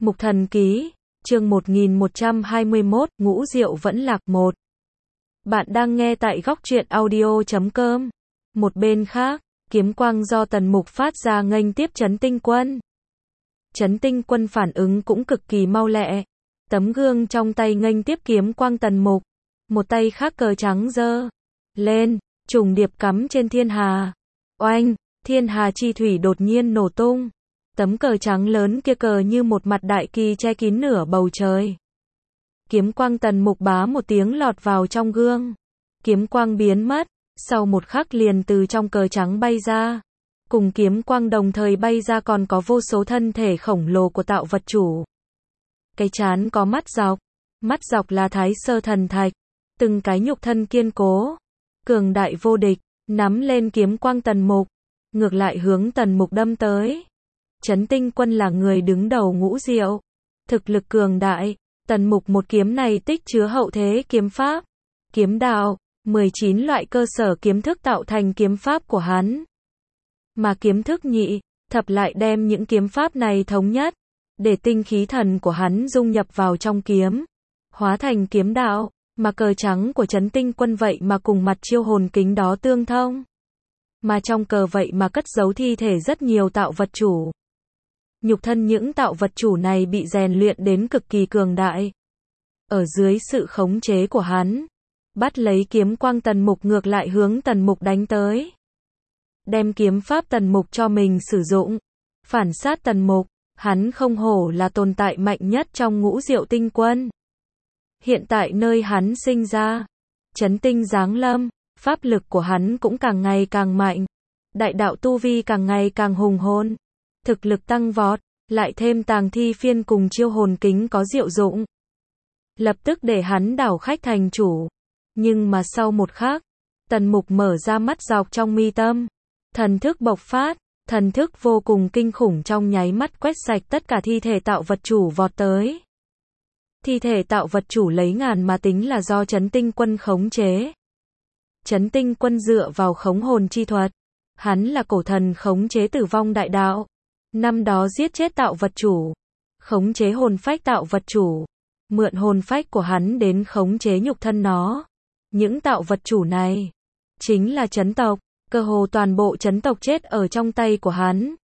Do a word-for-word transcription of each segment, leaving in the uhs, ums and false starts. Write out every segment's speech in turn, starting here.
Mục Thần Ký, chương một nghìn một trăm hai mươi mốt, Ngũ Diệu Vẫn Lạc một. Bạn đang nghe tại góc truyện audio chấm com. Một bên khác, kiếm quang do Tần Mục phát ra nghênh tiếp Trấn Tinh Quân. Trấn Tinh Quân phản ứng cũng cực kỳ mau lẹ. Tấm gương trong tay nghênh tiếp kiếm quang Tần Mục. Một tay khác cờ trắng giơ lên, trùng điệp cắm trên thiên hà. Oanh, thiên hà chi thủy đột nhiên nổ tung. Tấm cờ trắng lớn kia cờ như một mặt đại kỳ che kín nửa bầu trời. Kiếm quang Tần Mục bá một tiếng lọt vào trong gương. Kiếm quang biến mất, sau một khắc liền từ trong cờ trắng bay ra. Cùng kiếm quang đồng thời bay ra còn có vô số thân thể khổng lồ của tạo vật chủ. Cái trán có mắt dọc, mắt dọc là Thái Sơ Thần Thạch. Từng cái nhục thân kiên cố, cường đại vô địch, nắm lên kiếm quang Tần Mục, ngược lại hướng Tần Mục đâm tới. Trấn Tinh Quân là người đứng đầu Ngũ Diệu, thực lực cường đại, Tần Mục một kiếm này tích chứa hậu thế kiếm pháp, kiếm đạo, mười chín loại cơ sở kiếm thức tạo thành kiếm pháp của hắn. Mà kiếm thức nhị, thập lại đem những kiếm pháp này thống nhất, để tinh khí thần của hắn dung nhập vào trong kiếm, hóa thành kiếm đạo, mà cờ trắng của Trấn Tinh Quân vậy mà cùng mặt chiêu hồn kính đó tương thông. Mà trong cờ vậy mà cất giấu thi thể rất nhiều tạo vật chủ. Nhục thân những tạo vật chủ này bị rèn luyện đến cực kỳ cường đại. Ở dưới sự khống chế của hắn, bắt lấy kiếm quang Tần Mục ngược lại hướng Tần Mục đánh tới. Đem kiếm pháp Tần Mục cho mình sử dụng, phản sát Tần Mục, hắn không hổ là tồn tại mạnh nhất trong Ngũ Diệu Tinh Quân. Hiện tại nơi hắn sinh ra, Trấn Tinh giáng lâm, pháp lực của hắn cũng càng ngày càng mạnh, đại đạo tu vi càng ngày càng hùng hồn, thực lực tăng vọt, lại thêm tàng thi phiên cùng chiêu hồn kính có diệu dụng. Lập tức để hắn đảo khách thành chủ. Nhưng mà sau một khắc, Tần Mục mở ra mắt dọc trong mi tâm, thần thức bộc phát, thần thức vô cùng kinh khủng trong nháy mắt quét sạch tất cả thi thể tạo vật chủ vọt tới. Thi thể tạo vật chủ lấy ngàn mà tính là do Trấn Tinh Quân khống chế. Trấn Tinh Quân dựa vào khống hồn chi thuật, hắn là cổ thần khống chế tử vong đại đạo. Năm đó giết chết tạo vật chủ, khống chế hồn phách tạo vật chủ, mượn hồn phách của hắn đến khống chế nhục thân nó. Những tạo vật chủ này chính là chấn tộc, cơ hồ toàn bộ chấn tộc chết ở trong tay của hắn.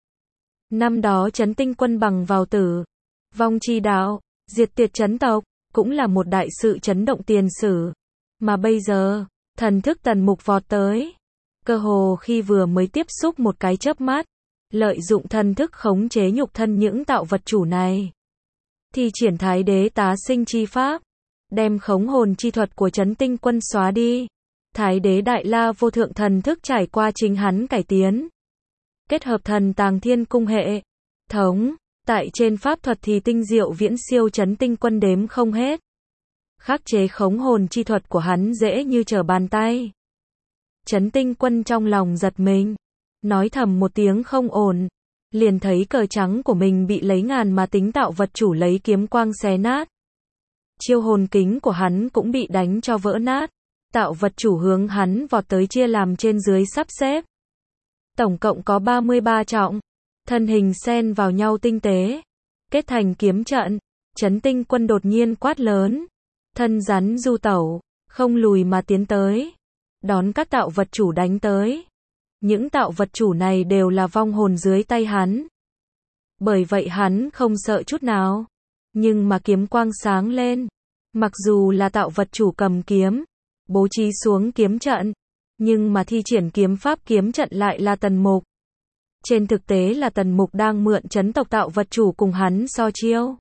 Năm đó Trấn Tinh Quân bằng vào tử vong chi đạo, diệt tuyệt chấn tộc, cũng là một đại sự chấn động tiền sử. Mà bây giờ, thần thức Tần Mục vọt tới, cơ hồ khi vừa mới tiếp xúc một cái chớp mắt, lợi dụng thần thức khống chế nhục thân những tạo vật chủ này, thì triển thái đế tá sinh chi pháp, đem khống hồn chi thuật của Trấn Tinh Quân xóa đi. Thái đế đại la vô thượng thần thức trải qua chính hắn cải tiến, kết hợp thần tàng thiên cung hệ thống, tại trên pháp thuật thì tinh diệu viễn siêu Trấn Tinh Quân đếm không hết. Khắc chế khống hồn chi thuật của hắn dễ như trở bàn tay. Trấn Tinh Quân trong lòng giật mình, nói thầm một tiếng không ổn, liền thấy cờ trắng của mình bị lấy ngàn mà tính tạo vật chủ lấy kiếm quang xé nát. Chiêu hồn kính của hắn cũng bị đánh cho vỡ nát. Tạo vật chủ hướng hắn vọt tới chia làm trên dưới sắp xếp. Tổng cộng có ba mươi ba trọng, thân hình xen vào nhau tinh tế, kết thành kiếm trận. Trấn Tinh Quân đột nhiên quát lớn, thân rắn du tẩu, không lùi mà tiến tới, đón các tạo vật chủ đánh tới. Những tạo vật chủ này đều là vong hồn dưới tay hắn. Bởi vậy hắn không sợ chút nào. Nhưng mà kiếm quang sáng lên, mặc dù là tạo vật chủ cầm kiếm, bố trí xuống kiếm trận, nhưng mà thi triển kiếm pháp kiếm trận lại là Tần Mục. Trên thực tế là Tần Mục đang mượn chấn tộc tạo vật chủ cùng hắn so chiêu.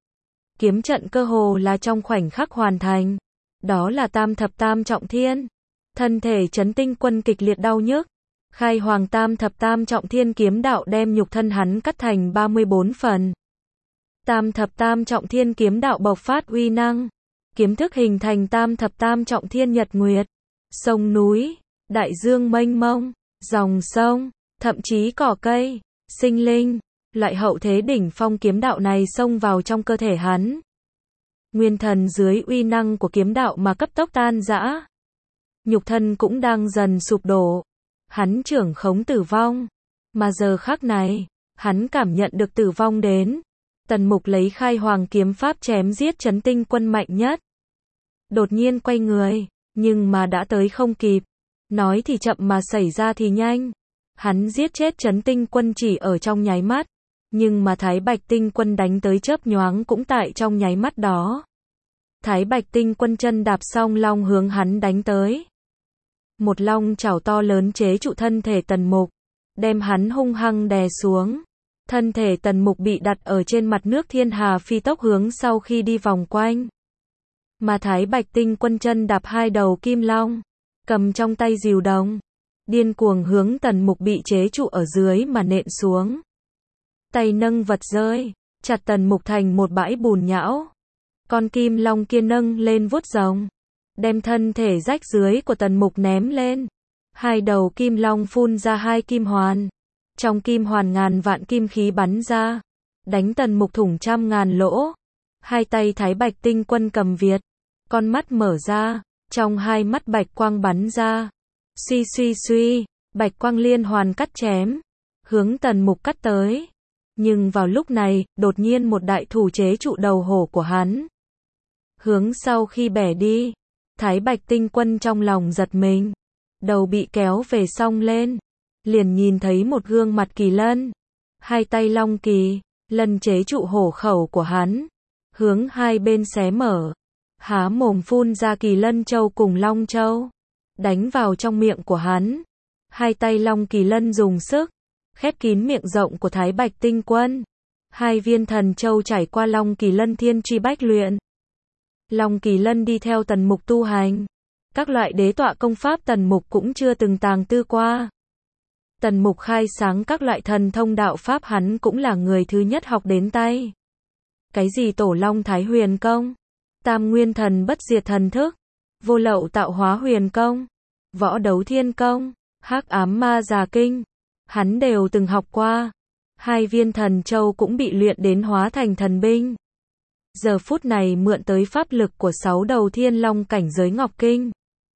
Kiếm trận cơ hồ là trong khoảnh khắc hoàn thành. Đó là tam thập tam trọng thiên. Thân thể Trấn Tinh Quân kịch liệt đau nhức. Khai hoàng tam thập tam trọng thiên kiếm đạo đem nhục thân hắn cắt thành ba mươi bốn phần. Tam thập tam trọng thiên kiếm đạo bộc phát uy năng. Kiếm thức hình thành tam thập tam trọng thiên nhật nguyệt. Sông núi, đại dương mênh mông, dòng sông, thậm chí cỏ cây, sinh linh, loại hậu thế đỉnh phong kiếm đạo này xông vào trong cơ thể hắn. Nguyên thần dưới uy năng của kiếm đạo mà cấp tốc tan rã. Nhục thân cũng đang dần sụp đổ. Hắn trưởng khống tử vong. Mà giờ khắc này, hắn cảm nhận được tử vong đến. Tần Mục lấy khai hoàng kiếm pháp chém giết Trấn Tinh Quân mạnh nhất. Đột nhiên quay người, nhưng mà đã tới không kịp. Nói thì chậm mà xảy ra thì nhanh. Hắn giết chết Trấn Tinh Quân chỉ ở trong nháy mắt, nhưng mà Thái Bạch Tinh Quân đánh tới chớp nhoáng cũng tại trong nháy mắt đó. Thái Bạch Tinh Quân chân đạp song long hướng hắn đánh tới. Một long chảo to lớn chế trụ thân thể Tần Mục, đem hắn hung hăng đè xuống. Thân thể Tần Mục bị đặt ở trên mặt nước thiên hà phi tốc hướng sau khi đi vòng quanh. Mà Thái Bạch Tinh Quân chân đạp hai đầu kim long, cầm trong tay rìu đồng, điên cuồng hướng Tần Mục bị chế trụ ở dưới mà nện xuống. Tay nâng vật rơi, chặt Tần Mục thành một bãi bùn nhão. Con kim long kia nâng lên vuốt rồng, đem thân thể rách dưới của Tần Mục ném lên. Hai đầu kim long phun ra hai kim hoàn. Trong kim hoàn ngàn vạn kim khí bắn ra, đánh Tần Mục thủng trăm ngàn lỗ. Hai tay Thái Bạch Tinh Quân cầm Việt, con mắt mở ra, trong hai mắt bạch quang bắn ra. Suy suy suy, bạch quang liên hoàn cắt chém, hướng Tần Mục cắt tới. Nhưng vào lúc này, đột nhiên một đại thủ chế trụ đầu hổ của hắn. Hướng sau khi bẻ đi, Thái Bạch Tinh Quân trong lòng giật mình. Đầu bị kéo về song lên, liền nhìn thấy một gương mặt kỳ lân. Hai tay long kỳ, lân chế trụ hổ khẩu của hắn, hướng hai bên xé mở. Há mồm phun ra kỳ lân châu cùng long châu, đánh vào trong miệng của hắn. Hai tay long kỳ lân dùng sức, khép kín miệng rộng của Thái Bạch Tinh Quân. Hai viên thần châu chảy qua long kỳ lân thiên truy bách luyện. Long kỳ lân đi theo Tần Mục tu hành. Các loại đế tọa công pháp Tần Mục cũng chưa từng tàng tư qua. Tần Mục khai sáng các loại thần thông đạo pháp hắn cũng là người thứ nhất học đến tay. Cái gì Tổ Long Thái Huyền Công, Tam Nguyên Thần Bất Diệt Thần Thức, Vô Lậu Tạo Hóa Huyền Công, Võ Đấu Thiên Công, Hắc Ám Ma Già Kinh, hắn đều từng học qua. Hai viên thần châu cũng bị luyện đến hóa thành thần binh. Giờ phút này mượn tới pháp lực của sáu đầu thiên long cảnh giới Ngọc Kinh.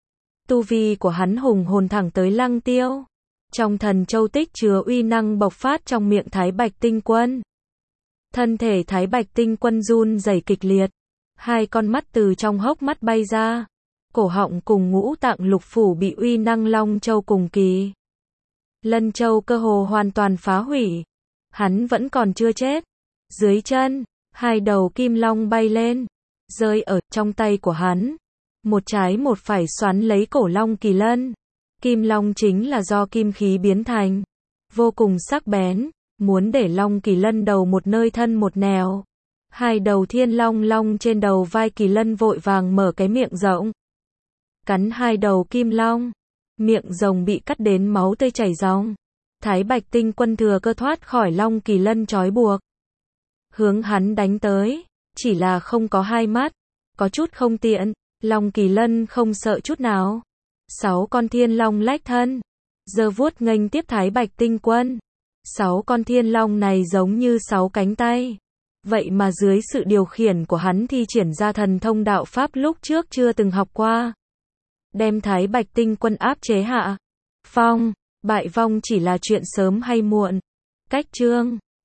Tu vi của hắn hùng hồn thẳng tới lăng tiêu. Trong thần châu tích chứa uy năng bộc phát trong miệng Thái Bạch Tinh Quân. Thân thể Thái Bạch Tinh Quân run rẩy kịch liệt. Hai con mắt từ trong hốc mắt bay ra. Cổ họng cùng ngũ tạng lục phủ bị uy năng long châu cùng kỳ lân châu cơ hồ hoàn toàn phá hủy. Hắn vẫn còn chưa chết. Dưới chân, hai đầu kim long bay lên, rơi ở trong tay của hắn. Một trái một phải xoắn lấy cổ long kỳ lân. Kim long chính là do kim khí biến thành, vô cùng sắc bén, muốn để long kỳ lân đầu một nơi thân một nẻo. Hai đầu thiên long long trên đầu vai kỳ lân vội vàng mở cái miệng rộng, cắn hai đầu kim long. Miệng rồng bị cắt đến máu tươi chảy ròng. Thái Bạch Tinh Quân thừa cơ thoát khỏi long kỳ lân trói buộc, hướng hắn đánh tới. Chỉ là không có hai mắt, có chút không tiện. Long kỳ lân không sợ chút nào. Sáu con thiên long lách thân, giơ vuốt nghênh tiếp Thái Bạch Tinh Quân. Sáu con thiên long này giống như sáu cánh tay. Vậy mà dưới sự điều khiển của hắn thi triển ra thần thông đạo pháp lúc trước chưa từng học qua, đem Thái Bạch Tinh Quân áp chế hạ. Phong, bại vong chỉ là chuyện sớm hay muộn. Cách chương